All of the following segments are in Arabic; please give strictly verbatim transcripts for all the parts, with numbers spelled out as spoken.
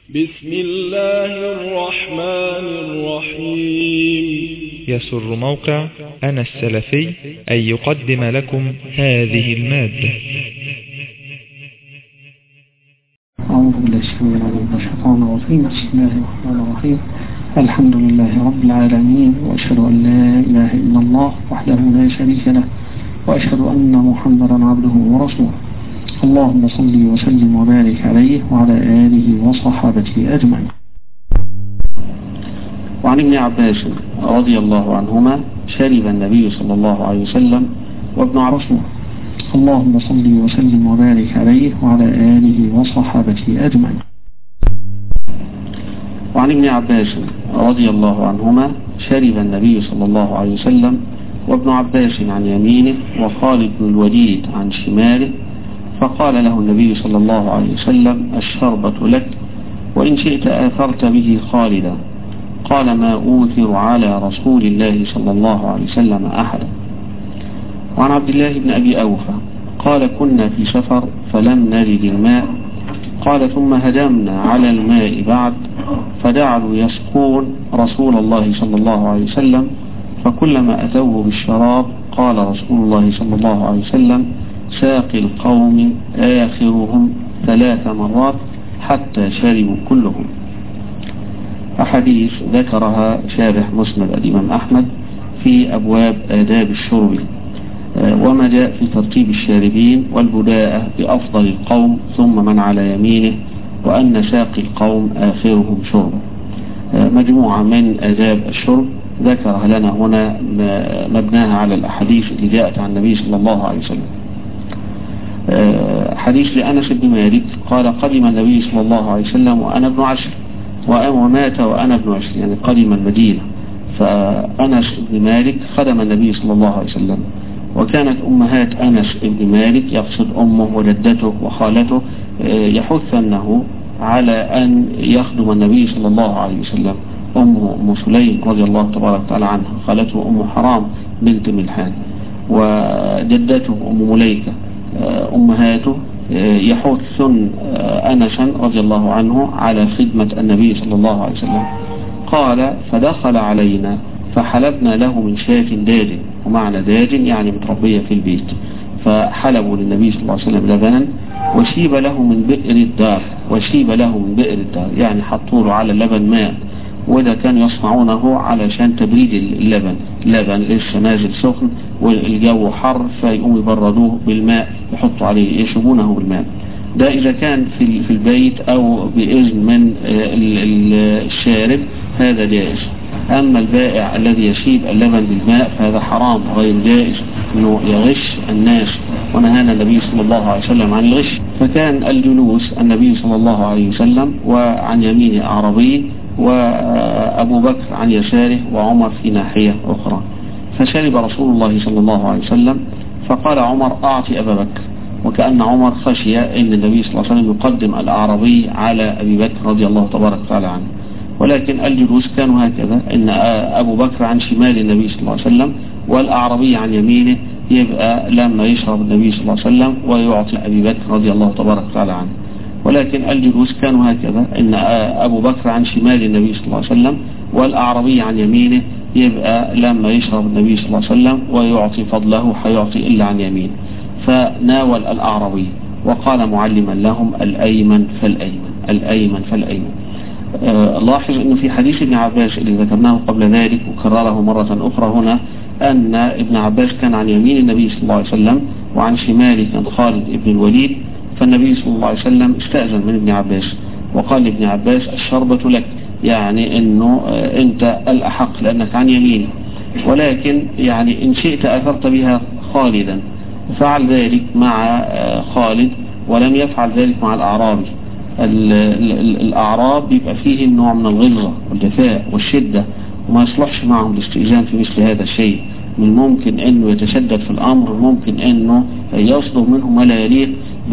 بسم الله الرحمن الرحيم. يسر موقع أنا السلفي أن يقدم لكم هذه المادة. أعوذ بالله السميع العليم من الشيطان الرجيم. بسم الله الرحمن الرحيم. الحمد لله رب العالمين، وأشهد أن لا إله إلا الله وحده لا شريك له، وأشهد أن محمدا عبده ورسوله. اللهم صل وسلم وبارك عليه وعلى آله وصحابته أجمعين. وعن ابن عباس رضي الله عنهما شرب النبي صلى الله عليه وسلم وابن عرسه. اللهم صل وسلم وبارك عليه وعلى آله وصحابته أجمعين. وعن ابن عباس رضي الله عنهما شرب النبي صلى الله عليه وسلم وابن عباس عن يمينه وخالد بن الوليد عن شماله، فقال له النبي صلى الله عليه وسلم: الشربة لك، وإن شئت آثرت به خالدا. قال: ما أوثر على رسول الله صلى الله عليه وسلم أحدا. وعن عبد الله بن أبي أوفى قال: كنا في سفر فلم نجد الماء. قال: ثم هدمنا على الماء بعد، فجعلوا يسقون رسول الله صلى الله عليه وسلم، فكلما أتوه بالشراب قال رسول الله صلى الله عليه وسلم: ساقي القوم آخرهم ثلاث مرات حتى شربوا كلهم. أحاديث ذكرها شارح مسند الإمام أحمد في أبواب آداب الشرب، وما جاء في ترتيب الشاربين والبداءة بأفضل القوم ثم من على يمينه، وأن ساقي القوم آخرهم شرب. مجموعة من آداب الشرب ذكرها لنا هنا مبناها على الأحاديث اللي جاءت عن النبي صلى الله عليه وسلم. حديث لأنس بن مالك قال: قدم النبي صلى الله عليه وسلم وأنا ابن عشر، ومات وأنا ابن عشر، يعني قدم المدينة. فأنس بن مالك خدم النبي صلى الله عليه وسلم، وكانت أمهات أنس بن مالك يقصد أمه وجدته وخالته يحثنه على أن يخدم النبي صلى الله عليه وسلم. أمه أم سليم رضي الله تبارك وتعالى عنها، خالته أم حرام بنت ملحان، وجدته أم مليكة، أمهاته يحثن أنسا رضي الله عنه على خدمة النبي صلى الله عليه وسلم. قال: فدخل علينا فحلبنا له من شاة داج، ومعنى داج يعني متربية في البيت، فحلبوا للنبي صلى الله عليه وسلم لبنا، وشيب له من بئر الدار، وشيب له من بئر الدار يعني حطوا له على اللبن ماء، وده كان يصنعونه علشان تبريد اللبن. اللبن لسه نازل سخن والجو حر، فيقوم يبردوه بالماء، يحطوا عليه يشربونه بالماء. ده إذا كان في في البيت أو بإذن من الشارب هذا جائز. أما البائع الذي يشيب اللبن بالماء فهذا حرام غير جائز، أنه يغش الناس، ونهانا النبي صلى الله عليه وسلم عن الغش. فكان الجلوس النبي صلى الله عليه وسلم وعن يمينه أعرابي، وأبو بكر عن يساره، وعمر في ناحية أخرى. فشرب رسول الله صلى الله عليه وسلم، فقال عمر: أعطي أبا بكر. وكأن عمر خشي أن النبي صلى الله عليه وسلم يقدم الأعرابي على أبي بكر رضي الله تبارك وتعالى عنه. ولكن الجلوس كانوا هكذا، إن أبو بكر عن شمال النبي صلى الله عليه وسلم والأعرابي عن يمينه، يبقى لما يشرب النبي صلى الله عليه وسلم ويعطي أبي بكر رضي الله تبارك وتعالى عنه. ولكن الجلوس كانوا هكذا، إن أبو بكر عن شمال النبي صلى الله عليه وسلم والأعرابي عن يمينه، يبقى لما يشرب النبي صلى الله عليه وسلم ويعطي فضله حيعطي إلا عن يمين. فناول الأعرابي وقال معلما لهم: الأيمن فالأيمن، الأيمن فالأيمن. آه لاحظ أنه في حديث ابن عباس اللي ذكرناه قبل ذلك وكرره مرة أخرى هنا، أن ابن عباس كان عن يمين النبي صلى الله عليه وسلم، وعن شماله كان خالد بن الوليد. فالنبي صلى الله عليه وسلم استأذن من ابن عباس وقال لابن عباس: الشربة لك، يعني أنه آه أنت الأحق لأنك عن يميني، ولكن يعني إن شئت أثرت بها خالدا. فعل ذلك مع آه خالد، ولم يفعل ذلك مع الأعرابي. الأعراب بيبقى فيه نوع من الغلظة والجفاء والشدة، وما يصلحش معهم الاستئذان في مثل هذا الشيء. من ممكن أنه يتشدد في الأمر، ممكن أنه يصدر منه ما لا يليق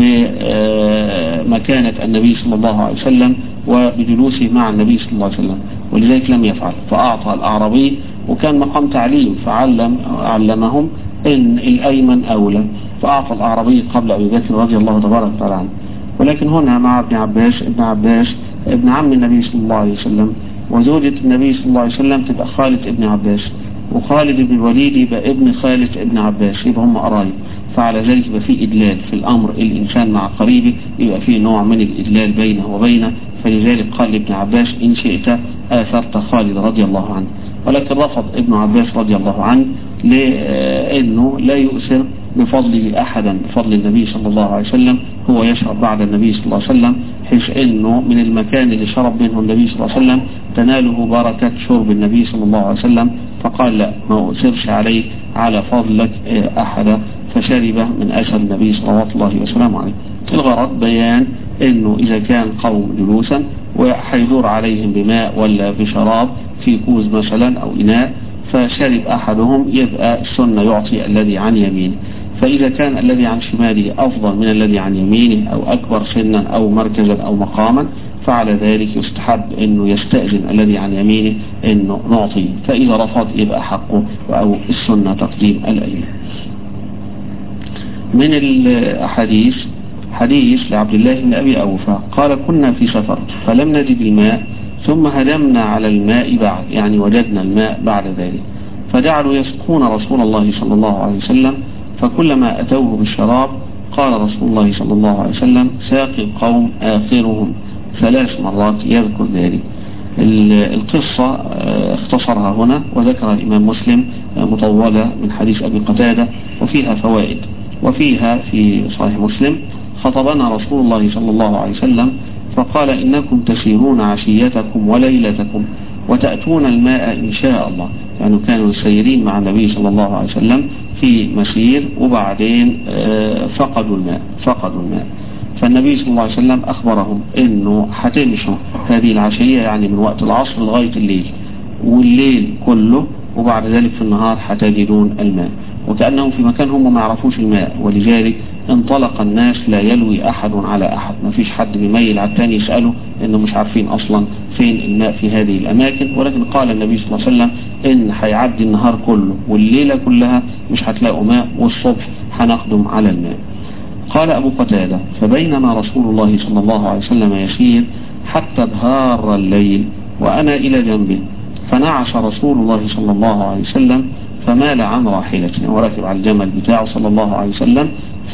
بمكانة النبي صلى الله عليه وسلم وبجلوسه مع النبي صلى الله عليه وسلم، ولذلك لم يفعل. فأعطى الأعرابي، وكان مقام تعليم، فعلم علمهم أن الأيمن أولى، فأعطى الأعرابي قبل أبي بكر رضي الله تبارك وتعالى عنه. ولكن هنا مع ابن عباس ابن عباس ابن عم النبي صلى الله عليه وسلم، وزوجة النبي صلى الله عليه وسلم تبقى خالة ابن عباس، وخالد بن الوليد يبقى ابن خالة ابن عباس، يبقى هم قرايب. فعلى ذلك يبقى فيه إدلال في الأمر، الإنسان مع قريبه يبقى فيه نوع من الإدلال بينه وبينه. فلذلك قال لابن عباس إن شئت آثرت خالد رضي الله عنه، ولكن رفض ابن عباس رضي الله عنه لأنه لا يؤثر بفضله أحدا بفضل النبي صلى الله عليه وسلم، هو يشرب بعد النبي صلى الله عليه وسلم، حيث أنه من المكان اللي شرب منه النبي صلى الله عليه وسلم تناله بركة شرب النبي صلى الله عليه وسلم، فقال لا ما أؤثرش عليه على فضلك أحدا، فشرب من أثر النبي صلى الله وسلم عليه. الغرض بيان أنه إذا كان قوم جلوسا وحيدور عليهم بماء ولا بشراب في كوز مثلا أو إناء، فشرب أحدهم يبقى السنة يعطي الذي عن يمينه، فإذا كان الذي عن شماله أفضل من الذي عن يمينه أو أكبر سنا أو مركزا أو مقاما، فعلى ذلك يستحب أنه يستأذن الذي عن يمينه أنه نعطيه، فإذا رفض يبقى حقه أو السنة تقديم الأيمان. من الأحاديث حديث لعبد الله بن أبي أوفى قال كنا في سفر فلم نجد الماء ثم هدمنا على الماء بعد، يعني وجدنا الماء بعد ذلك، فجعلوا يسقون رسول الله صلى الله عليه وسلم، فكلما أتوه بالشراب قال رسول الله صلى الله عليه وسلم ساقي القوم آخرهم، ثلاث مرات يذكر ذلك. القصة اختصرها هنا وذكرها الإمام مسلم مطولة من حديث أبي قتادة وفيها فوائد. وفيها في صحيح مسلم خطبنا رسول الله صلى الله عليه وسلم فقال إنكم تسيرون عشيتكم وليلتكم وتأتون الماء إن شاء الله، يعني كانوا يسيرين مع النبي صلى الله عليه وسلم في مسير وبعدين فقدوا الماء فقدوا الماء فالنبي صلى الله عليه وسلم أخبرهم إنه هتمشوا هذه العشية، يعني من وقت العصر لغاية الليل، والليل كله، وبعد ذلك في النهار هتجدون الماء، وكأنهم في مكان هم ما يعرفوش الماء، ولذلك انطلق الناس لا يلوي أحد على أحد، ما فيش حد بيميل على الثاني يسأله إنه مش عارفين أصلا فين الماء في هذه الأماكن. ولكن قال النبي صلى الله عليه وسلم إن هيعدي النهار كله والليلة كلها مش هتلاقوا ماء، والصبح هنقدم على الماء. قال أبو قتادة فبينما رسول الله صلى الله عليه وسلم يسير حتى ظهر الليل وأنا إلى جنبه، فنعش رسول الله صلى الله عليه وسلم فمال عن راحلته، وركب على الجمل بتاعه صلى الله عليه وسلم،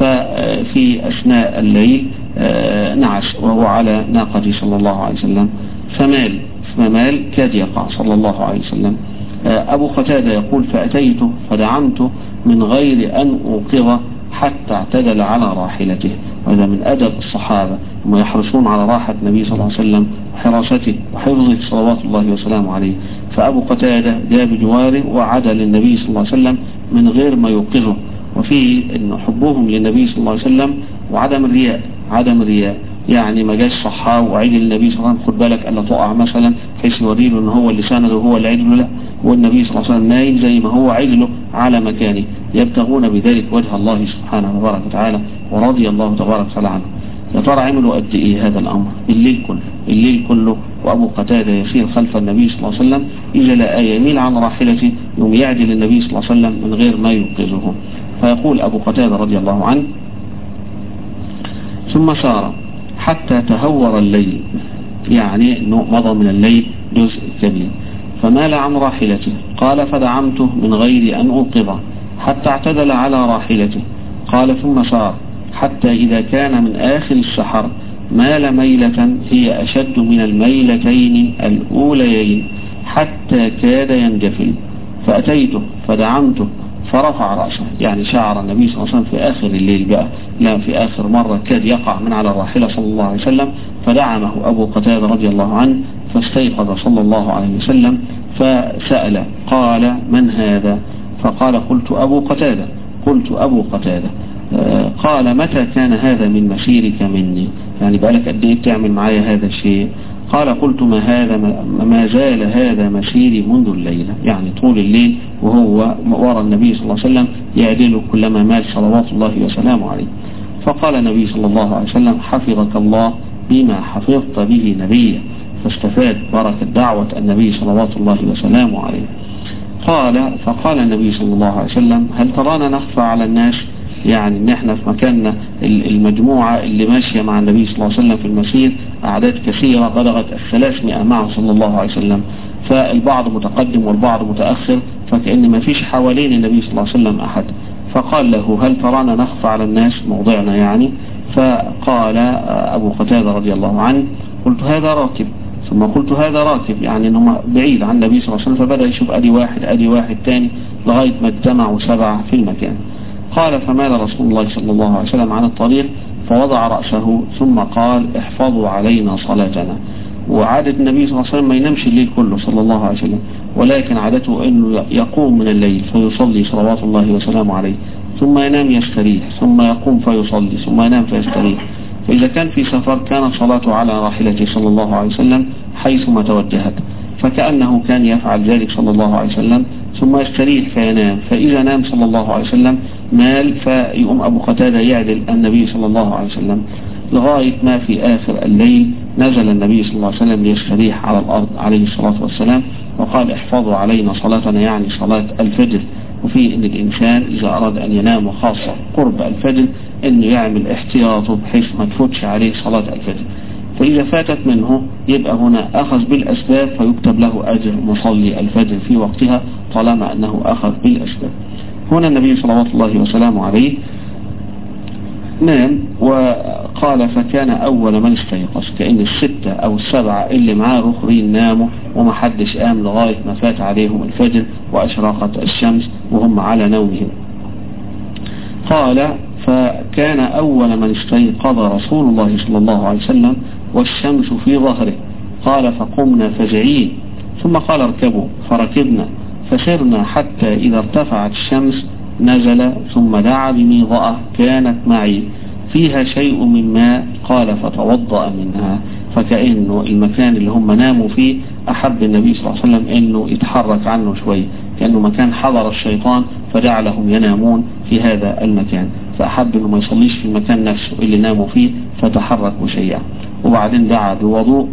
ففي أثناء الليل نعش وهو على ناقته صلى الله عليه وسلم فمال فمال كاد يقع صلى الله عليه وسلم. أبو قتادة يقول فأتيته فدعمته من غير أن أوقظه حتى اعتدل على راحلته، وهذا من أدب الصحابة، هم يحرصون على راحة النبي صلى الله عليه وسلم وحراسته وحفظه صلوات الله وسلامه عليه. فأبو قتادة جاء بجواره وعاد للنبي صلى الله عليه وسلم من غير ما يوقظه، وفيه أن حبهم للنبي صلى الله عليه وسلم وعدم الرياء عدم الرياء يعني ما جاش صحاه وعيد للنبي صلى الله عليه وسلم خد بالك ألا تقع مثلا بحيث يوري له ان هو اللي سانده وهو اللي عيد له، لا، والنبي صلى الله عليه وسلم نايم زي ما هو عيد له على مكانه، يبتغون بذلك وجه الله سبحانه وتبارك وتعالى ورضي الله تبارك وتعالى عنه. يا ترى عملوا قد ايه هذا الامر؟ الليل كله الليل كله وابو قتادة يسير خلف النبي صلى الله عليه وسلم، اذا لقى يميل عن راحلته يوم يعدل النبي صلى الله عليه وسلم من غير ما يوقظه. فيقول ابو قتادة رضي الله عنه ثم سار حتى تهور الليل، يعني انه مضى من الليل جزء كبير، فمال عن راحلته، قال فدعمته من غير ان اوقظه حتى اعتدل على راحلته، قال ثم سار حتى اذا كان من اخر السحر مال ميلة هي اشد من الميلتين الاوليين حتى كاد ينجفل، فاتيته فدعمته فرفع رأسه، يعني شعر النبي صلى الله عليه وسلم في آخر الليل بقى، لا في آخر مرة كاد يقع من على الراحلة صلى الله عليه وسلم، فدعمه أبو قتادة رضي الله عنه فاستيقظ صلى الله عليه وسلم فسأل قال من هذا؟ فقال قلت أبو قتادة قلت أبو قتادة آه قال متى كان هذا من مسيرك مني؟ يعني بقالك قد ايه بتعمل معايا هذا الشيء؟ قال قلت ما هذا ما زال هذا مسيري منذ الليلة، يعني طول الليل وهو وراء النبي صلى الله عليه وسلم يعدله كلما مال صلوات الله وسلامه عليه. فقال النبي صلى الله عليه وسلم حفظك الله بما حفظت به نبيه، فاستفاد بركة دعوة النبي صلوات الله وسلامه عليه. قال فقال النبي صلى الله عليه وسلم هل ترانا نخفى على الناس؟ يعني ان احنا في مكاننا المجموعة اللي ماشية مع النبي صلى الله عليه وسلم في المسير أعداد كثيرة بلغت الثلاثمائة معه صلى الله عليه وسلم، فالبعض متقدم والبعض متأخر، فكأن ما فيش حوالين النبي صلى الله عليه وسلم أحد. فقال له هل ترانا نخفى على الناس موضعنا يعني؟ فقال أبو قتادة رضي الله عنه قلت هذا راكب، ثم قلت هذا راكب، يعني انه بعيد عن النبي صلى الله عليه وسلم، فبدأ يشوف ادي واحد ادي واحد تاني لغاية ما اجتمعوا سبعة في المكان. قال فمال رسول الله صلى الله عليه وسلم عن الطريق فوضع رأسه ثم قال احفظوا علينا صلاتنا. وعادة النبي صلى الله عليه وسلم ما ينامش الليل كله صلى الله عليه وسلم، ولكن عادته انه يقوم من الليل فيصلي صلوات الله وسلامه عليه، ثم ينام يستريح، ثم يقوم فيصلي، ثم ينام فيستريح. فإذا كان في سفر كانت صلاته على راحلته صلى الله عليه وسلم حيثما توجهت، فكأنه كان يفعل ذلك صلى الله عليه وسلم، ثم يستريح فينام. فإذا نام صلى الله عليه وسلم مال، فيقوم أبو قتادة يعدل النبي صلى الله عليه وسلم لغاية ما في آخر الليل نزل النبي صلى الله عليه وسلم ليستريح على الأرض عليه الصلاة والسلام، وقال احفظوا علينا صلاتنا، يعني صلاة الفجر. وفي ان الانسان اذا اراد ان ينام وخاصة قرب الفجر انه يعمل احتياطه بحيث ما تفوتش عليه صلاة الفجر، فاذا فاتت منه يبقى هنا اخذ بالاسباب فيكتب له اجر مصلي الفجر في وقتها طالما انه اخذ بالاسباب. هنا النبي صلوات الله وسلامه عليه نام، وقال فكان اول من استيقظ، كأن الستة او السبعة اللي معاه رخرين ناموا ومحدش قام لغاية ما فات عليهم الفجر واشراقت الشمس وهم على نومهم. قال فكان اول من استيقظ رسول الله صلى الله عليه وسلم والشمس في ظهره. قال فقمنا فزعين، ثم قال اركبوا، فركبنا فسرنا حتى اذا ارتفعت الشمس نزل، ثم دعا بميضأة كانت معي فيها شيء من ماء، قال فتوضأ منها. فكأنه المكان اللي هم ناموا فيه أحب النبي صلى الله عليه وسلم أنه يتحرك عنه شوي، كأنه مكان حضر الشيطان فجعلهم ينامون في هذا المكان، فأحب أنه ما يصليش في المكان نفسه اللي ناموا فيه فتحركوا شيئا. وبعدين دعا بوضوء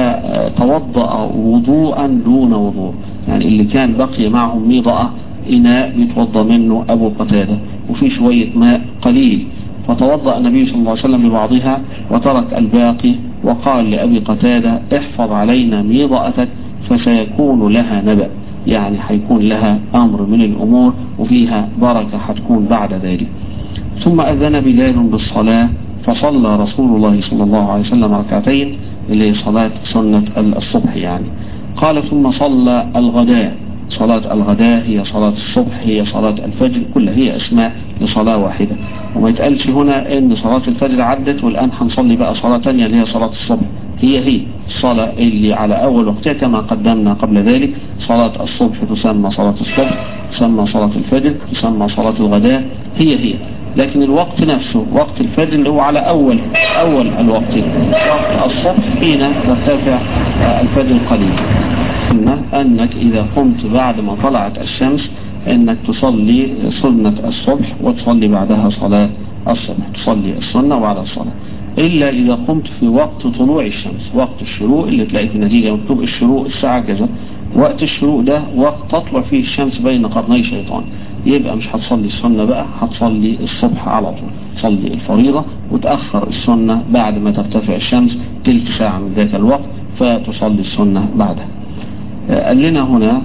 فتوضأ وضوءا دون وضوء، يعني اللي كان بقي معهم ميضأة إناء بيتوضى منه أبو قتادة وفي شوية ماء قليل، فتوضأ النبي صلى الله عليه وسلم ببعضها وترك الباقي، وقال لأبي قتادة احفظ علينا ميضأتك فسيكون لها نبأ، يعني حيكون لها أمر من الأمور وفيها بركة حتكون بعد ذلك. ثم أذن بلال بالصلاة فصلى رسول الله صلى الله عليه وسلم ركعتين اللي هي صلاة سنة الصبح يعني. قال ثم صلى الغداء، صلاة الغداء هي صلاة الصبح هي صلاة الفجر، كلها هي اسماء لصلاة واحدة، وما يتقالش هنا ان صلاة الفجر عدت والان هنصلي بقى صلاة تانية اللي هي صلاة الصبح، هي هي الصلاة اللي على اول وقتها كما قدمنا قبل ذلك. صلاة الصبح تسمى صلاة الصبح، تسمى صلاة الفجر، تسمى صلاة الغداء، هي هي، لكن الوقت نفسه وقت الفجر اللي هو على اول اول الوقت، وقت الصبح حين ترتفع الفجر قليلا. أنك إذا قمت بعد ما طلعت الشمس أنك تصلي سنة الصبح وتصلي بعدها صلاة الصبح، تصلي السنة وبعد الصلاة، إلا إذا قمت في وقت طلوع الشمس، وقت الشروق اللي تلاقي في النتيجة مكتوب الشروق الساعة كذا، وقت الشروق ده وقت تطلع فيه الشمس بين قرني شيطان، يبقى مش هتصلي السنة بقى، هتصلي الصبح على طول، تصلي الفريضة وتأخر السنة بعد ما ترتفع الشمس تلت ساعة من ذاك الوقت فتصلي السنة بعدها. قال لنا هنا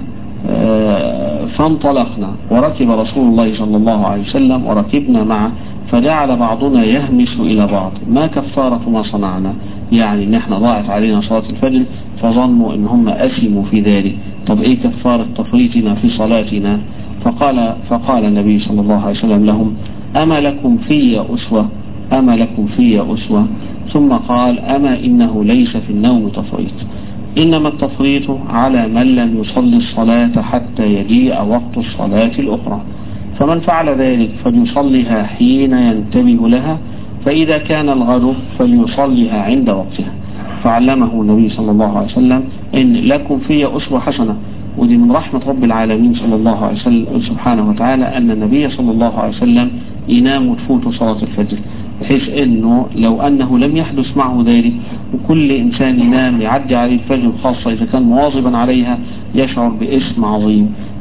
فانطلقنا وركب رسول الله صلى الله عليه وسلم وركبنا معه، فجعل بعضنا يهمس إلى بعض ما كفارة ما صنعنا، يعني ان احنا ضاعت علينا صلاة الفجر فظنوا ان هم أثموا في ذلك. طب ايه كفارة تفريطنا في صلاتنا؟ فقال فقال النبي صلى الله عليه وسلم لهم أما لكم في أسوة أما لكم في أسوة ثم قال أما إنه ليس في النوم تفريط، إنما التفريط على من لم يصلي الصلاة حتى يجيء وقت الصلاة الأخرى، فمن فعل ذلك فليصليها حين ينتبه لها، فإذا كان الغد فليصليها عند وقتها. فعلمه النبي صلى الله عليه وسلم إن لكم في أسوة حسنة، ودي من رحمة رب العالمين صلى الله عليه وسلم سبحانه وتعالى أن النبي صلى الله عليه وسلم ينام وتفوت صلاة الفجر، بحيث أنه لو أنه لم يحدث معه ذلك وكل إنسان ينام يعدي عليه الفجر، خاصة إذا كان مواظبا عليها، يشعر باسم عظيم.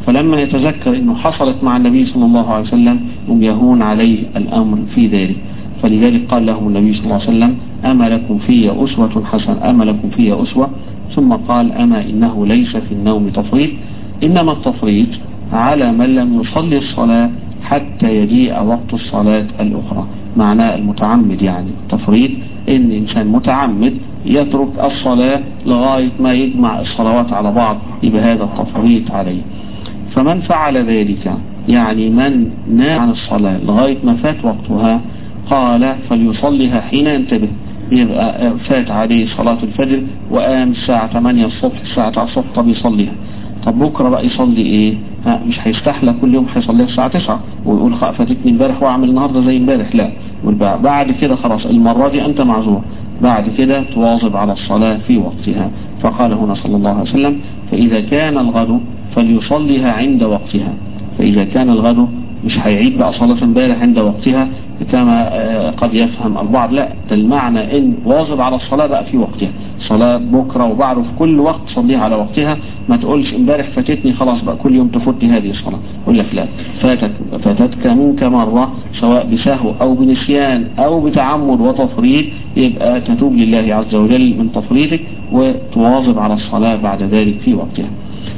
فلما يتذكر أنه حصلت مع النبي صلى الله عليه وسلم يهون عليه الأمر في ذلك. فلذلك قال لهم النبي صلى الله عليه وسلم أما لكم في أسوة حسنة أما لكم في أسوة، ثم قال أما إنه ليس في النوم تفريط، إنما التفريط على من لم يصلي الصلاة حتى يجيء وقت الصلاة الأخرى. معناه المتعمد، يعني التفريط إن إنسان متعمد يترك الصلاة لغاية ما يجمع الصلوات على بعض، يبقى هذا التفريط عليه. فمن فعل ذلك يعني من نام عن الصلاة لغاية ما فات وقتها قال فليصليها حين ينتبه. يبقى فات عليه صلاة الفجر وقام الساعة ثمانية الصبح الساعة تسعة الصبح، طب يصليها. طب بكرة بقى يصلي ايه؟ ها مش هيستحلى كل يوم هيصليها الساعة تسعة ويقول فاتتني امبارح واعمل النهاردة زي امبارح، لا. بعد كده خلاص المرة دي انت معذور، بعد كده تواظب على الصلاة في وقتها. فقال هنا صلى الله عليه وسلم فإذا كان الغد فليصليها عند وقتها. فإذا كان الغد مش هيعيد بقى صلاة امبارح عند وقتها كما قد يفهم البعض، لا، ده المعنى ان واظب على الصلاة بقى في وقتها، صلاة بكرة وبعده في كل وقت صليها على وقتها. ما تقولش امبارح فاتتني خلاص بقى كل يوم تفوتني هذه الصلاة. يقول لك لا، فاتت فاتتك منك مرة سواء بسهو او بنسيان او بتعمد وتفريط، يبقى تتوب لله عز وجل من تفريطك وتواظب على الصلاة بعد ذلك في وقتها.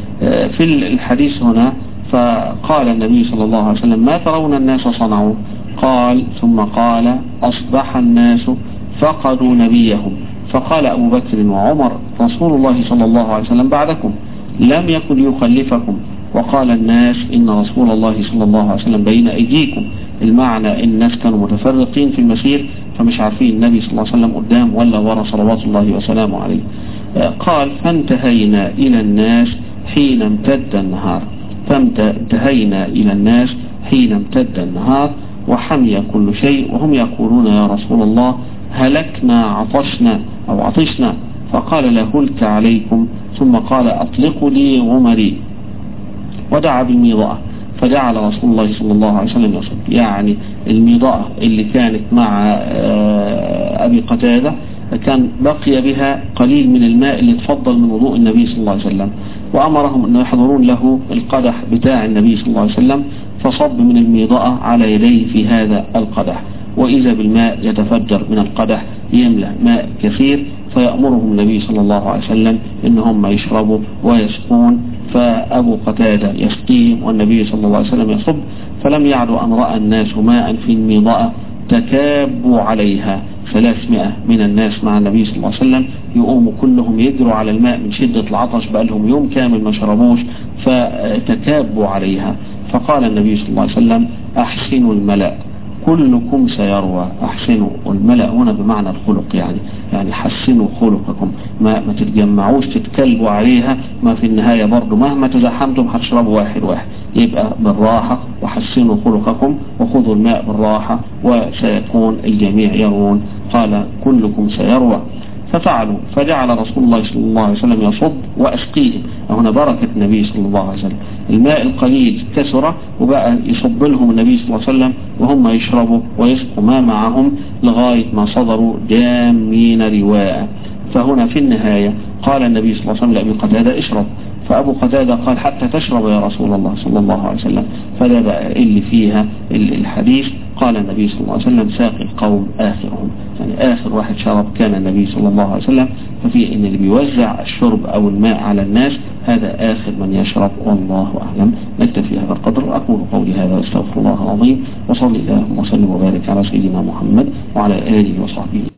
في الحديث هنا فقال النبي صلى الله عليه وسلم ما ترون الناس صنعوا؟ قال ثم قال أصبح الناس فقدوا نبيهم. فقال أبو بكر وعمر رسول الله صلى الله عليه وسلم بعدكم لم يكن يخلفكم. وقال الناس إن رسول الله صلى الله عليه وسلم بين أيديكم. المعنى إن الناس كانوا متفرقين في المسير فمش عارفين النبي صلى الله عليه وسلم قدام ولا ورا صلوات الله وسلامه عليه. قال فانتهينا إلى الناس حين امتد النهار. فانتهينا إلى الناس حين امتد النهار وحمي كل شيء وهم يقولون يا رسول الله هلكنا عطشنا أو عطشنا. فقال لا هلك عليكم، ثم قال أطلقوا لي غمري ودعا بالميضاء. فجعل رسول الله صلى الله عليه وسلم يصب، يعني الميضاء اللي كانت مع أبي قتادة كان بقي بها قليل من الماء اللي تفضل من وضوء النبي صلى الله عليه وسلم، وأمرهم أن يحضرون له القدح بتاع النبي صلى الله عليه وسلم، فصب من الميضاء على يديه في هذا القدح، وإذا بالماء يتفجر من القدح يملأ ماء كثير، فيأمرهم النبي صلى الله عليه وسلم إنهم يشربوا ويسقون. فأبو قتادة يسقيهم والنبي صلى الله عليه وسلم يصب. فلم يعد أن رأى الناس ماء في الميضاء تكابوا عليها. ثلاثمائة من الناس مع النبي صلى الله عليه وسلم يقوموا كلهم يجروا على الماء من شدة العطش، بقى لهم يوم كامل ما شربوش، فتكابوا عليها. فقال النبي صلى الله عليه وسلم أحسنوا الملأ كلكم سيروى. أحسنوا الملأ هنا بمعنى الخلق، يعني يعني حسنوا خلقكم، ما, ما تتجمعوش تتكلبوا عليها، ما في النهاية برضو مهما تزحمتم هتشربوا واحد واحد، يبقى بالراحة وحسنوا خلقكم وخذوا الماء بالراحة وسيكون الجميع يرون. قال كلكم سيروى. ففعلوا، فجعل رسول الله صلى الله عليه وسلم يصب وأسقيهم. هنا بركة النبي صلى الله عليه وسلم، الماء القليل كثر وبقى يصب لهم النبي صلى الله عليه وسلم وهم يشربوا ويسقوا ما معهم لغاية ما صدروا جامين رواء. فهنا في النهاية قال النبي صلى الله عليه وسلم لأبي قتادة اشرب. فأبو قتادة قال حتى تشرب يا رسول الله صلى الله عليه وسلم. فده بقى اللي فيها الحديث. قال النبي صلى الله عليه وسلم ساقي القوم آخرهم، يعني آخر واحد شرب كان النبي صلى الله عليه وسلم. ففي إن اللي بيوزع الشرب أو الماء على الناس هذا آخر من يشرب، والله أعلم. نكتفي هذا القدر. أقول قولي هذا واستغفر الله العظيم، وصلي اللهم وسلم وبارك على سيدنا محمد وعلى آله وصحبه.